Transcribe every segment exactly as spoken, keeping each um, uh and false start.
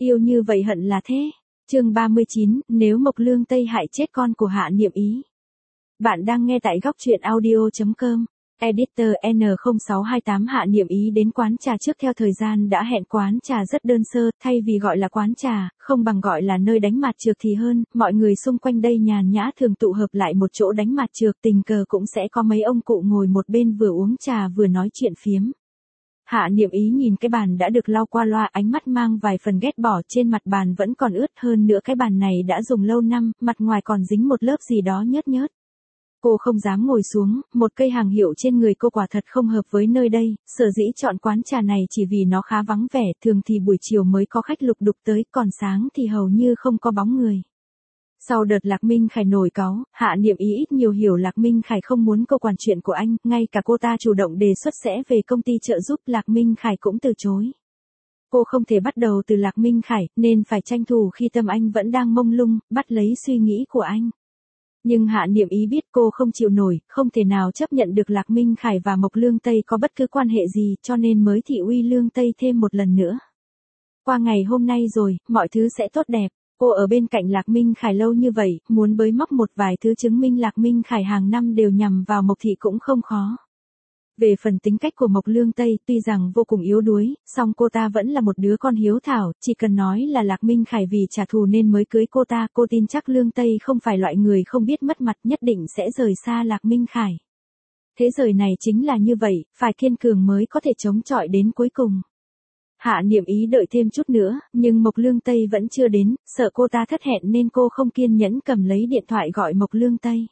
Yêu như vậy hận là thế. Chương ba mươi chín, nếu Mộc Lương Tây hại chết con của Hạ Niệm Ý. Bạn đang nghe tại góc truyện audio chấm com. Editor N không sáu hai tám Hạ Niệm Ý đến quán trà trước theo thời gian đã hẹn. Quán trà rất đơn sơ, thay vì gọi là quán trà, không bằng gọi là nơi đánh mạt trược thì hơn, mọi người xung quanh đây nhàn nhã thường tụ hợp lại một chỗ đánh mạt trược, tình cờ cũng sẽ có mấy ông cụ ngồi một bên vừa uống trà vừa nói chuyện phiếm. Hạ Niệm Ý nhìn cái bàn đã được lau qua loa, ánh mắt mang vài phần ghét bỏ, trên mặt bàn vẫn còn ướt, hơn nữa cái bàn này đã dùng lâu năm, mặt ngoài còn dính một lớp gì đó nhớt nhớt. Cô không dám ngồi xuống, một cây hàng hiệu trên người cô quả thật không hợp với nơi đây, sở dĩ chọn quán trà này chỉ vì nó khá vắng vẻ, thường thì buổi chiều mới có khách lục đục tới, còn sáng thì hầu như không có bóng người. Sau đợt Lạc Minh Khải nổi cáu, Hạ Niệm Ý ít nhiều hiểu Lạc Minh Khải không muốn cô quản chuyện của anh, ngay cả cô ta chủ động đề xuất sẽ về công ty trợ giúp, Lạc Minh Khải cũng từ chối. Cô không thể bắt đầu từ Lạc Minh Khải, nên phải tranh thủ khi tâm anh vẫn đang mông lung, bắt lấy suy nghĩ của anh. Nhưng Hạ Niệm Ý biết cô không chịu nổi, không thể nào chấp nhận được Lạc Minh Khải và Mộc Lương Tây có bất cứ quan hệ gì, cho nên mới thị uy Lương Tây thêm một lần nữa. Qua ngày hôm nay rồi, mọi thứ sẽ tốt đẹp. Cô ở bên cạnh Lạc Minh Khải lâu như vậy, muốn bới móc một vài thứ chứng minh Lạc Minh Khải hàng năm đều nhằm vào Mộc thị cũng không khó. Về phần tính cách của Mộc Lương Tây, tuy rằng vô cùng yếu đuối, song cô ta vẫn là một đứa con hiếu thảo, chỉ cần nói là Lạc Minh Khải vì trả thù nên mới cưới cô ta, cô tin chắc Lương Tây không phải loại người không biết mất mặt, nhất định sẽ rời xa Lạc Minh Khải. Thế giới này chính là như vậy, phải kiên cường mới có thể chống chọi đến cuối cùng. Hạ Niệm Ý đợi thêm chút nữa, nhưng Mộc Lương Tây vẫn chưa đến, sợ cô ta thất hẹn nên cô không kiên nhẫn cầm lấy điện thoại gọi Mộc Lương Tây.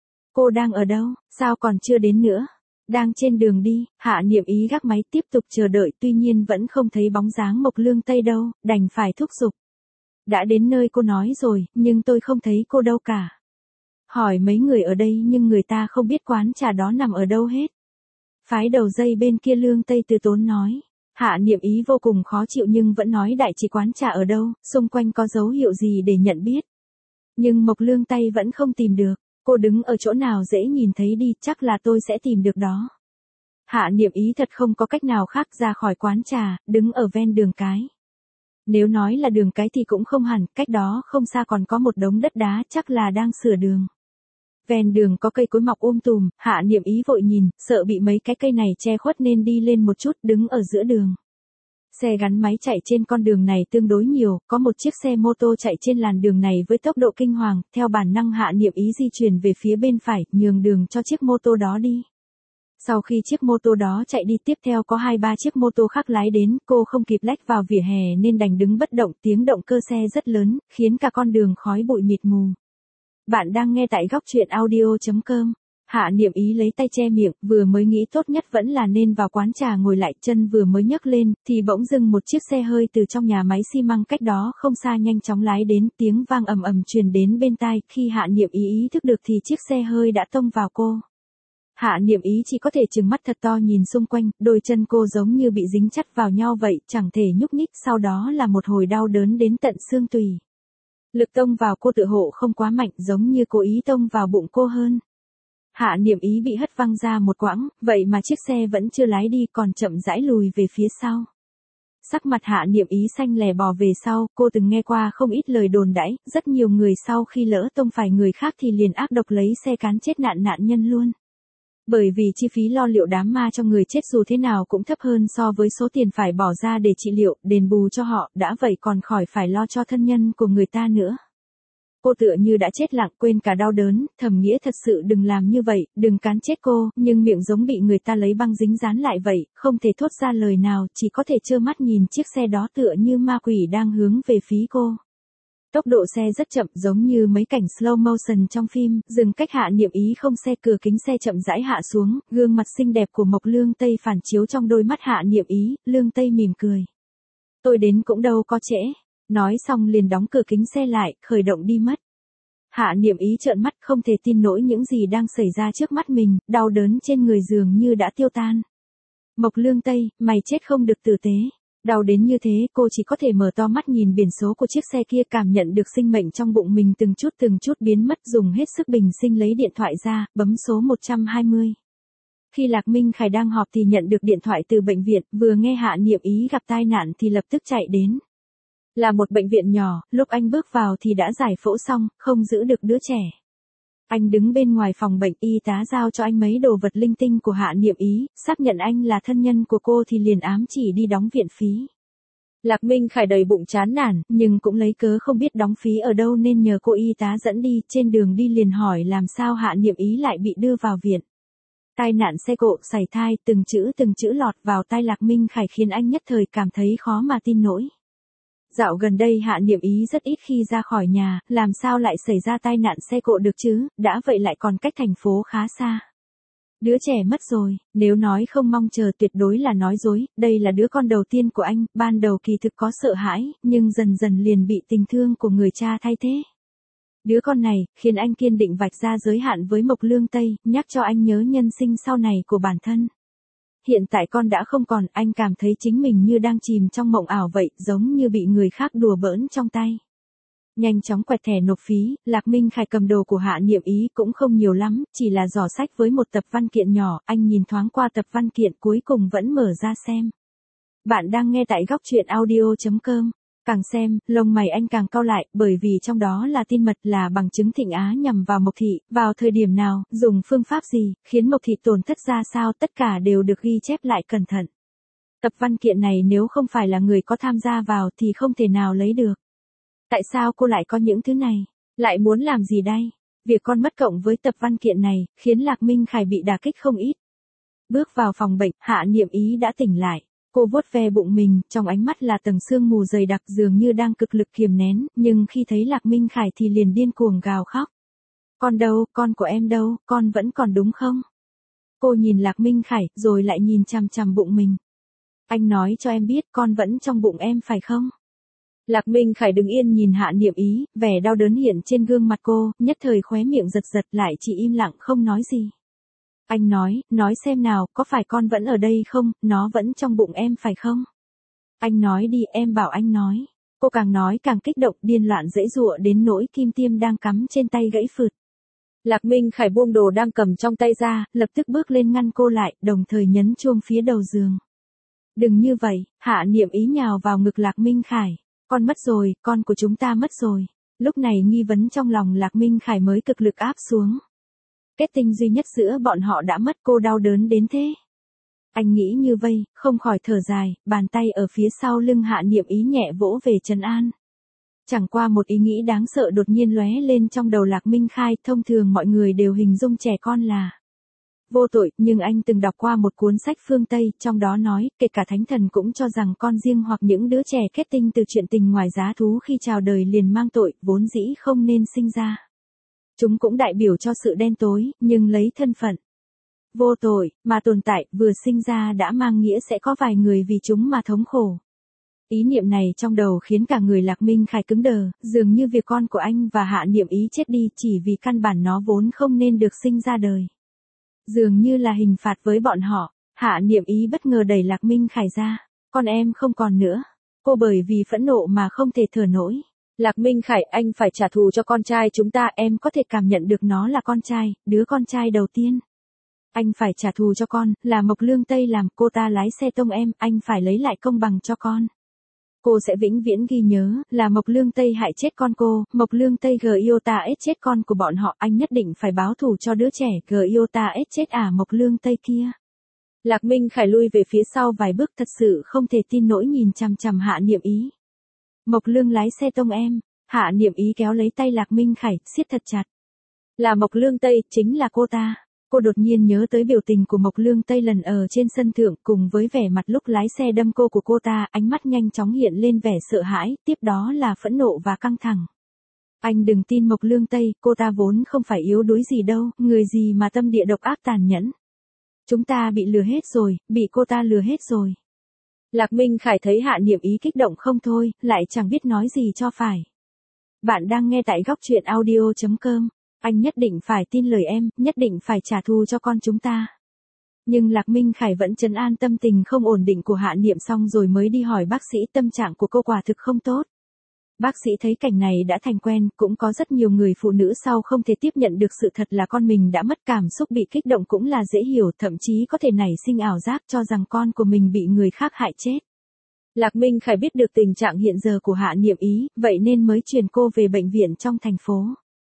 Cô đang ở đâu, sao còn chưa đến nữa? Đang trên đường đi, Hạ Niệm Ý gác máy tiếp tục chờ đợi, tuy nhiên vẫn không thấy bóng dáng Mộc Lương Tây đâu, đành phải thúc giục. Đã đến nơi cô nói rồi, nhưng tôi không thấy cô đâu cả. Hỏi mấy người ở đây nhưng người ta không biết quán trà đó nằm ở đâu hết. Phái đầu dây bên kia Lương Tây từ tốn nói. Hạ Niệm Ý vô cùng khó chịu nhưng vẫn nói đại chỉ quán trà ở đâu, xung quanh có dấu hiệu gì để nhận biết. Nhưng Mộc Lương Tây vẫn không tìm được. Cô đứng ở chỗ nào dễ nhìn thấy đi, chắc là tôi sẽ tìm được đó. Hạ Niệm Ý thật không có cách nào khác, ra khỏi quán trà, đứng ở ven đường cái. Nếu nói là đường cái thì cũng không hẳn, cách đó không xa còn có một đống đất đá, chắc là đang sửa đường. Ven đường có cây cối mọc um tùm, Hạ Niệm Ý vội nhìn, sợ bị mấy cái cây này che khuất nên đi lên một chút, đứng ở giữa đường. Xe gắn máy chạy trên con đường này tương đối nhiều, có một chiếc xe mô tô chạy trên làn đường này với tốc độ kinh hoàng, theo bản năng Hạ Niệm Ý di chuyển về phía bên phải, nhường đường cho chiếc mô tô đó đi. Sau khi chiếc mô tô đó chạy đi tiếp theo có hai ba chiếc mô tô khác lái đến, cô không kịp lách vào vỉa hè nên đành đứng bất động, tiếng động cơ xe rất lớn, khiến cả con đường khói bụi mịt mù. Bạn đang nghe tại góc truyện audio chấm com. Hạ Niệm Ý lấy tay che miệng, vừa mới nghĩ tốt nhất vẫn là nên vào quán trà ngồi lại, chân vừa mới nhấc lên, thì bỗng dưng một chiếc xe hơi từ trong nhà máy xi măng cách đó không xa nhanh chóng lái đến, tiếng vang ầm ầm truyền đến bên tai, khi Hạ Niệm Ý ý thức được thì chiếc xe hơi đã tông vào cô. Hạ Niệm Ý chỉ có thể trừng mắt thật to nhìn xung quanh, đôi chân cô giống như bị dính chặt vào nhau vậy, chẳng thể nhúc nhích, sau đó là một hồi đau đớn đến tận xương tủy. Lực tông vào cô tự hộ không quá mạnh, giống như cố ý tông vào bụng cô hơn. Hạ Niệm Ý bị hất văng ra một quãng, vậy mà chiếc xe vẫn chưa lái đi, còn chậm rãi lùi về phía sau. Sắc mặt Hạ Niệm Ý xanh lè bò về sau, cô từng nghe qua không ít lời đồn đãi, rất nhiều người sau khi lỡ tông phải người khác thì liền ác độc lấy xe cán chết nạn nạn nhân luôn. Bởi vì chi phí lo liệu đám ma cho người chết dù thế nào cũng thấp hơn so với số tiền phải bỏ ra để trị liệu, đền bù cho họ, đã vậy còn khỏi phải lo cho thân nhân của người ta nữa. Cô tựa như đã chết lặng, quên cả đau đớn, thầm nghĩa thật sự đừng làm như vậy, đừng cán chết cô, nhưng miệng giống bị người ta lấy băng dính dán lại vậy, không thể thốt ra lời nào, chỉ có thể trơ mắt nhìn chiếc xe đó tựa như ma quỷ đang hướng về phía cô. Tốc độ xe rất chậm, giống như mấy cảnh slow motion trong phim, dừng cách Hạ Niệm Ý không xe, cửa kính xe chậm rãi hạ xuống, gương mặt xinh đẹp của Mộc Lương Tây phản chiếu trong đôi mắt Hạ Niệm Ý, Lương Tây mỉm cười. Tôi đến cũng đâu có trễ. Nói xong liền đóng cửa kính xe lại, khởi động đi mất. Hạ Niệm Ý trợn mắt không thể tin nổi những gì đang xảy ra trước mắt mình, đau đớn trên người dường như đã tiêu tan. Mộc Lương Tây, mày chết không được tử tế. Đau đến như thế, cô chỉ có thể mở to mắt nhìn biển số của chiếc xe kia, cảm nhận được sinh mệnh trong bụng mình từng chút từng chút biến mất, dùng hết sức bình sinh lấy điện thoại ra, bấm số một trăm hai mươi. Khi Lạc Minh Khải đang họp thì nhận được điện thoại từ bệnh viện, vừa nghe Hạ Niệm Ý gặp tai nạn thì lập tức chạy đến. Là một bệnh viện nhỏ, lúc anh bước vào thì đã giải phẫu xong, không giữ được đứa trẻ. Anh đứng bên ngoài phòng bệnh, y tá giao cho anh mấy đồ vật linh tinh của Hạ Niệm Ý, xác nhận anh là thân nhân của cô thì liền ám chỉ đi đóng viện phí. Lạc Minh Khải đầy bụng chán nản, nhưng cũng lấy cớ không biết đóng phí ở đâu nên nhờ cô y tá dẫn đi, trên đường đi liền hỏi làm sao Hạ Niệm Ý lại bị đưa vào viện. Tai nạn xe cộ, sảy thai, từng chữ từng chữ lọt vào tai Lạc Minh Khải khiến anh nhất thời cảm thấy khó mà tin nổi. Dạo gần đây Hạ Niệm Ý rất ít khi ra khỏi nhà, làm sao lại xảy ra tai nạn xe cộ được chứ, đã vậy lại còn cách thành phố khá xa. Đứa trẻ mất rồi, nếu nói không mong chờ tuyệt đối là nói dối, đây là đứa con đầu tiên của anh, ban đầu kỳ thực có sợ hãi, nhưng dần dần liền bị tình thương của người cha thay thế. Đứa con này, khiến anh kiên định vạch ra giới hạn với Mộc Lương Tây, nhắc cho anh nhớ nhân sinh sau này của bản thân. Hiện tại con đã không còn, anh cảm thấy chính mình như đang chìm trong mộng ảo vậy, giống như bị người khác đùa bỡn trong tay. Nhanh chóng quẹt thẻ nộp phí, Lạc Minh Khải cầm đồ của Hạ Niệm Ý cũng không nhiều lắm, chỉ là giỏ sách với một tập văn kiện nhỏ, anh nhìn thoáng qua tập văn kiện cuối cùng vẫn mở ra xem. Bạn đang nghe tại góc truyện audio chấm com. Càng xem, lông mày anh càng cau lại, bởi vì trong đó là tin mật, là bằng chứng Thịnh Á nhằm vào Mộc Thị, vào thời điểm nào, dùng phương pháp gì, khiến Mộc Thị tổn thất ra sao, tất cả đều được ghi chép lại cẩn thận. Tập văn kiện này nếu không phải là người có tham gia vào thì không thể nào lấy được. Tại sao cô lại có những thứ này? Lại muốn làm gì đây? Việc con mất cộng với tập văn kiện này, khiến Lạc Minh Khải bị đả kích không ít. Bước vào phòng bệnh, Hạ Niệm Ý đã tỉnh lại. Cô vuốt ve bụng mình, trong ánh mắt là tầng sương mù dày đặc dường như đang cực lực kiềm nén, nhưng khi thấy Lạc Minh Khải thì liền điên cuồng gào khóc. Con đâu, con của em đâu, con vẫn còn đúng không? Cô nhìn Lạc Minh Khải, rồi lại nhìn chằm chằm bụng mình. Anh nói cho em biết con vẫn trong bụng em phải không? Lạc Minh Khải đứng yên nhìn Hạ Niệm Ý, vẻ đau đớn hiện trên gương mặt cô, nhất thời khóe miệng giật giật lại chỉ im lặng không nói gì. Anh nói, nói xem nào, có phải con vẫn ở đây không, nó vẫn trong bụng em phải không? Anh nói đi, em bảo anh nói. Cô càng nói càng kích động, điên loạn giãy giụa đến nỗi kim tiêm đang cắm trên tay gãy phượt. Lạc Minh Khải buông đồ đang cầm trong tay ra, lập tức bước lên ngăn cô lại, đồng thời nhấn chuông phía đầu giường. Đừng như vậy, Hạ Niệm Ý nhào vào ngực Lạc Minh Khải. Con mất rồi, con của chúng ta mất rồi. Lúc này nghi vấn trong lòng Lạc Minh Khải mới cực lực áp xuống. Kết tinh duy nhất giữa bọn họ đã mất, cô đau đớn đến thế. Anh nghĩ như vây, không khỏi thở dài, bàn tay ở phía sau lưng Hạ Niệm Ý nhẹ vỗ về trấn an. Chẳng qua một ý nghĩ đáng sợ đột nhiên lóe lên trong đầu Lạc Minh Khải, thông thường mọi người đều hình dung trẻ con là vô tội, nhưng anh từng đọc qua một cuốn sách phương Tây, trong đó nói, kể cả thánh thần cũng cho rằng con riêng hoặc những đứa trẻ kết tinh từ chuyện tình ngoài giá thú khi chào đời liền mang tội, vốn dĩ không nên sinh ra. Chúng cũng đại biểu cho sự đen tối, nhưng lấy thân phận vô tội, mà tồn tại, vừa sinh ra đã mang nghĩa sẽ có vài người vì chúng mà thống khổ. Ý niệm này trong đầu khiến cả người Lạc Minh Khải cứng đờ, dường như việc con của anh và Hạ Niệm Ý chết đi chỉ vì căn bản nó vốn không nên được sinh ra đời. Dường như là hình phạt với bọn họ, Hạ Niệm Ý bất ngờ đẩy Lạc Minh Khải ra. Con em không còn nữa. Cô bởi vì phẫn nộ mà không thể thở nổi. Lạc Minh Khải, anh phải trả thù cho con trai chúng ta, em có thể cảm nhận được nó là con trai, đứa con trai đầu tiên. Anh phải trả thù cho con, là Mộc Lương Tây làm, cô ta lái xe tông em, anh phải lấy lại công bằng cho con. Cô sẽ vĩnh viễn ghi nhớ, là Mộc Lương Tây hại chết con cô, Mộc Lương Tây Giota ết chết con của bọn họ, anh nhất định phải báo thù cho đứa trẻ Giota ết chết à Mộc Lương Tây kia. Lạc Minh Khải lui về phía sau vài bước, thật sự không thể tin nổi nhìn chằm chằm Hạ Niệm Ý. Mộc Lương lái xe tông em, Hạ Niệm Ý kéo lấy tay Lạc Minh Khải, siết thật chặt. Là Mộc Lương Tây, chính là cô ta. Cô đột nhiên nhớ tới biểu tình của Mộc Lương Tây lần ở trên sân thượng, cùng với vẻ mặt lúc lái xe đâm cô của cô ta, ánh mắt nhanh chóng hiện lên vẻ sợ hãi, tiếp đó là phẫn nộ và căng thẳng. Anh đừng tin Mộc Lương Tây, cô ta vốn không phải yếu đuối gì đâu, người gì mà tâm địa độc ác tàn nhẫn. Chúng ta bị lừa hết rồi, bị cô ta lừa hết rồi. Lạc Minh Khải thấy Hạ Niệm Ý kích động không thôi, lại chẳng biết nói gì cho phải. Bạn đang nghe tại góc truyện audio chấm com. Anh nhất định phải tin lời em, nhất định phải trả thù cho con chúng ta. Nhưng Lạc Minh Khải vẫn trấn an tâm tình không ổn định của Hạ Niệm xong rồi mới đi hỏi bác sĩ, tâm trạng của cô quả thực không tốt. Bác sĩ thấy cảnh này đã thành quen, cũng có rất nhiều người phụ nữ sau không thể tiếp nhận được sự thật là con mình đã mất, cảm xúc bị kích động cũng là dễ hiểu, thậm chí có thể nảy sinh ảo giác cho rằng con của mình bị người khác hại chết. Lạc Minh Khải biết được tình trạng hiện giờ của Hạ Niệm Ý, vậy nên mới chuyển cô về bệnh viện trong thành phố.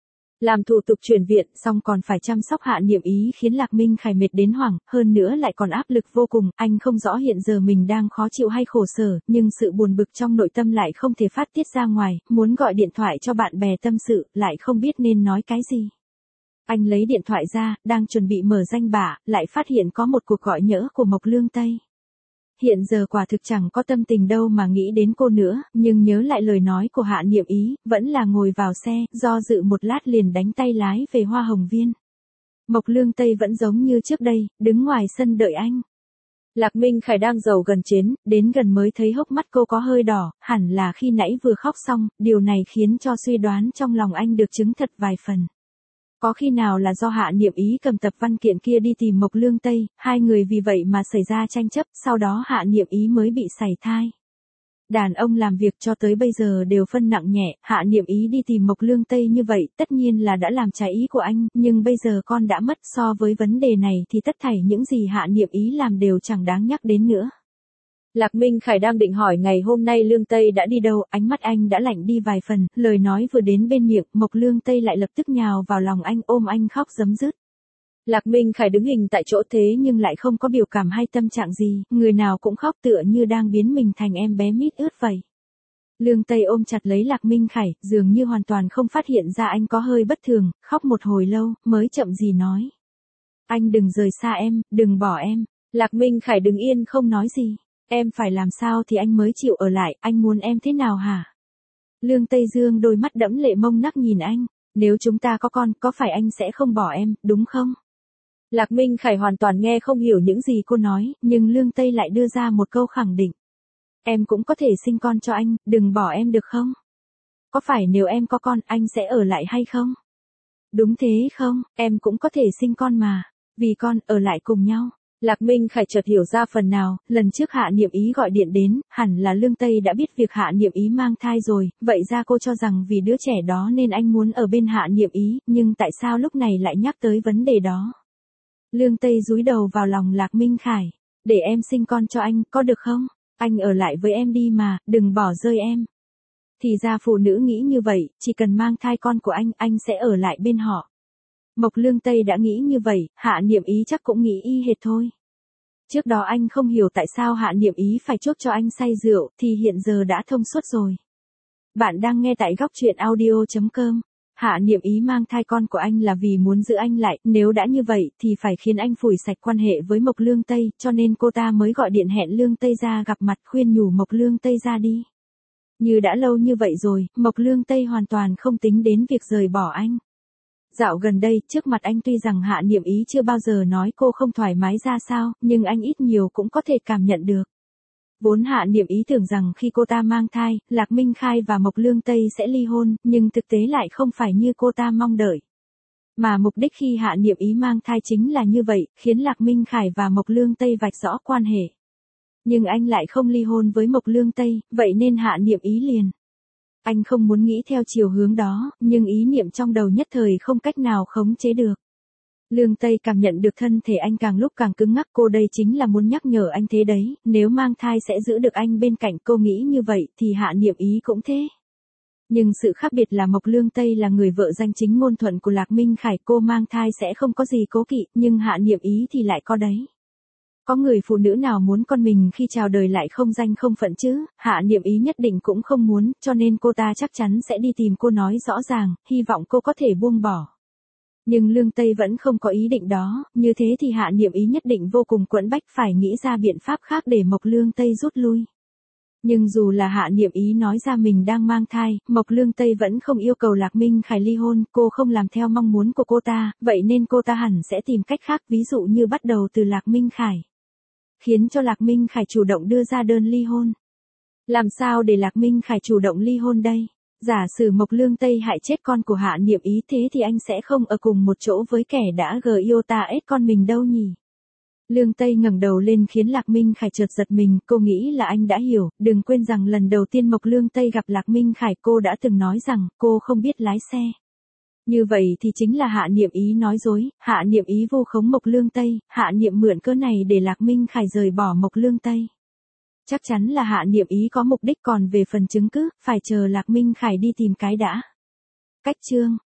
Làm thủ tục chuyển viện xong còn phải chăm sóc Hạ Niệm Ý khiến Lạc Minh Khải mệt đến hoảng, hơn nữa lại còn áp lực vô cùng, anh không rõ hiện giờ mình đang khó chịu hay khổ sở, nhưng sự buồn bực trong nội tâm lại không thể phát tiết ra ngoài, muốn gọi điện thoại cho bạn bè tâm sự, lại không biết nên nói cái gì. Anh lấy điện thoại ra, đang chuẩn bị mở danh bạ, lại phát hiện có một cuộc gọi nhỡ của Mộc Lương Tây. Hiện giờ quả thực chẳng có tâm tình đâu mà nghĩ đến cô nữa, nhưng nhớ lại lời nói của Hạ Niệm Ý, vẫn là ngồi vào xe, do dự một lát liền đánh tay lái về Hoa Hồng Viên. Mộc Lương Tây vẫn giống như trước đây, đứng ngoài sân đợi anh. Lạc Minh Khải đang giàu gần chến, đến gần mới thấy hốc mắt cô có hơi đỏ, hẳn là khi nãy vừa khóc xong, điều này khiến cho suy đoán trong lòng anh được chứng thật vài phần. Có khi nào là do Hạ Niệm Ý cầm tập văn kiện kia đi tìm Mộc Lương Tây, hai người vì vậy mà xảy ra tranh chấp, sau đó Hạ Niệm Ý mới bị sảy thai. Đàn ông làm việc cho tới bây giờ đều phân nặng nhẹ, Hạ Niệm Ý đi tìm Mộc Lương Tây như vậy, tất nhiên là đã làm trái ý của anh, nhưng bây giờ con đã mất, so với vấn đề này thì tất thảy những gì Hạ Niệm Ý làm đều chẳng đáng nhắc đến nữa. Lạc Minh Khải đang định hỏi ngày hôm nay Lương Tây đã đi đâu, ánh mắt anh đã lạnh đi vài phần, lời nói vừa đến bên miệng, Mộc Lương Tây lại lập tức nhào vào lòng anh ôm anh khóc rấm rứt. Lạc Minh Khải đứng hình tại chỗ thế nhưng lại không có biểu cảm hay tâm trạng gì, người nào cũng khóc tựa như đang biến mình thành em bé mít ướt vậy. Lương Tây ôm chặt lấy Lạc Minh Khải, dường như hoàn toàn không phát hiện ra anh có hơi bất thường, khóc một hồi lâu, mới chậm gì nói. Anh đừng rời xa em, đừng bỏ em. Lạc Minh Khải đứng yên không nói gì. Em phải làm sao thì anh mới chịu ở lại, anh muốn em thế nào hả? Lương Tây Dương đôi mắt đẫm lệ mông nắc nhìn anh, nếu chúng ta có con, có phải anh sẽ không bỏ em, đúng không? Lạc Minh Khải hoàn toàn nghe không hiểu những gì cô nói, nhưng Lương Tây lại đưa ra một câu khẳng định. Em cũng có thể sinh con cho anh, đừng bỏ em được không? Có phải nếu em có con, anh sẽ ở lại hay không? Đúng thế không, em cũng có thể sinh con mà, vì con, ở lại cùng nhau. Lạc Minh Khải chợt hiểu ra phần nào, lần trước Hạ Niệm Ý gọi điện đến, hẳn là Lương Tây đã biết việc Hạ Niệm Ý mang thai rồi, vậy ra cô cho rằng vì đứa trẻ đó nên anh muốn ở bên Hạ Niệm Ý, nhưng tại sao lúc này lại nhắc tới vấn đề đó? Lương Tây dúi đầu vào lòng Lạc Minh Khải, để em sinh con cho anh, có được không? Anh ở lại với em đi mà, đừng bỏ rơi em. Thì ra phụ nữ nghĩ như vậy, chỉ cần mang thai con của anh, anh sẽ ở lại bên họ. Mộc Lương Tây đã nghĩ như vậy, Hạ Niệm Ý chắc cũng nghĩ y hệt thôi. Trước đó anh không hiểu tại sao Hạ Niệm Ý phải chốt cho anh say rượu, thì hiện giờ đã thông suốt rồi. Bạn đang nghe tại góc truyện audio chấm com. Hạ Niệm Ý mang thai con của anh là vì muốn giữ anh lại, nếu đã như vậy thì phải khiến anh phủi sạch quan hệ với Mộc Lương Tây, cho nên cô ta mới gọi điện hẹn Lương Tây ra gặp mặt khuyên nhủ Mộc Lương Tây ra đi. Như đã lâu như vậy rồi, Mộc Lương Tây hoàn toàn không tính đến việc rời bỏ anh. Dạo gần đây, trước mặt anh tuy rằng Hạ Niệm Ý chưa bao giờ nói cô không thoải mái ra sao, nhưng anh ít nhiều cũng có thể cảm nhận được. Vốn Hạ Niệm Ý tưởng rằng khi cô ta mang thai, Lạc Minh Khai và Mộc Lương Tây sẽ ly hôn, nhưng thực tế lại không phải như cô ta mong đợi. Mà mục đích khi Hạ Niệm Ý mang thai chính là như vậy, khiến Lạc Minh Khải và Mộc Lương Tây vạch rõ quan hệ. Nhưng anh lại không ly hôn với Mộc Lương Tây, vậy nên Hạ Niệm Ý liền. Anh không muốn nghĩ theo chiều hướng đó, nhưng ý niệm trong đầu nhất thời không cách nào khống chế được. Lương Tây cảm nhận được thân thể anh càng lúc càng cứng ngắc, cô đây chính là muốn nhắc nhở anh thế đấy, nếu mang thai sẽ giữ được anh bên cạnh, cô nghĩ như vậy thì Hạ Niệm Ý cũng thế. Nhưng sự khác biệt là Mộc Lương Tây là người vợ danh chính ngôn thuận của Lạc Minh Khải, cô mang thai sẽ không có gì cố kỵ, nhưng Hạ Niệm Ý thì lại có đấy. Có người phụ nữ nào muốn con mình khi chào đời lại không danh không phận chứ, Hạ Niệm Ý nhất định cũng không muốn, cho nên cô ta chắc chắn sẽ đi tìm cô nói rõ ràng, hy vọng cô có thể buông bỏ. Nhưng Lương Tây vẫn không có ý định đó, như thế thì Hạ Niệm Ý nhất định vô cùng quẫn bách phải nghĩ ra biện pháp khác để Mộc Lương Tây rút lui. Nhưng dù là Hạ Niệm Ý nói ra mình đang mang thai, Mộc Lương Tây vẫn không yêu cầu Lạc Minh Khải ly hôn, cô không làm theo mong muốn của cô ta, vậy nên cô ta hẳn sẽ tìm cách khác, ví dụ như bắt đầu từ Lạc Minh Khải. Khiến cho Lạc Minh Khải chủ động đưa ra đơn ly hôn. Làm sao để Lạc Minh Khải chủ động ly hôn đây? Giả sử Mộc Lương Tây hại chết con của Hạ Niệm Ý, thế thì anh sẽ không ở cùng một chỗ với kẻ đã gờ yêu ta ết con mình đâu nhỉ? Lương Tây ngẩng đầu lên khiến Lạc Minh Khải chợt giật mình, cô nghĩ là anh đã hiểu, đừng quên rằng lần đầu tiên Mộc Lương Tây gặp Lạc Minh Khải cô đã từng nói rằng cô không biết lái xe. Như vậy thì chính là Hạ Niệm Ý nói dối, Hạ Niệm Ý vu khống Mộc Lương Tây, Hạ Niệm mượn cớ này để Lạc Minh Khải rời bỏ Mộc Lương Tây. Chắc chắn là Hạ Niệm Ý có mục đích, còn về phần chứng cứ, phải chờ Lạc Minh Khải đi tìm cái đã. Cách chương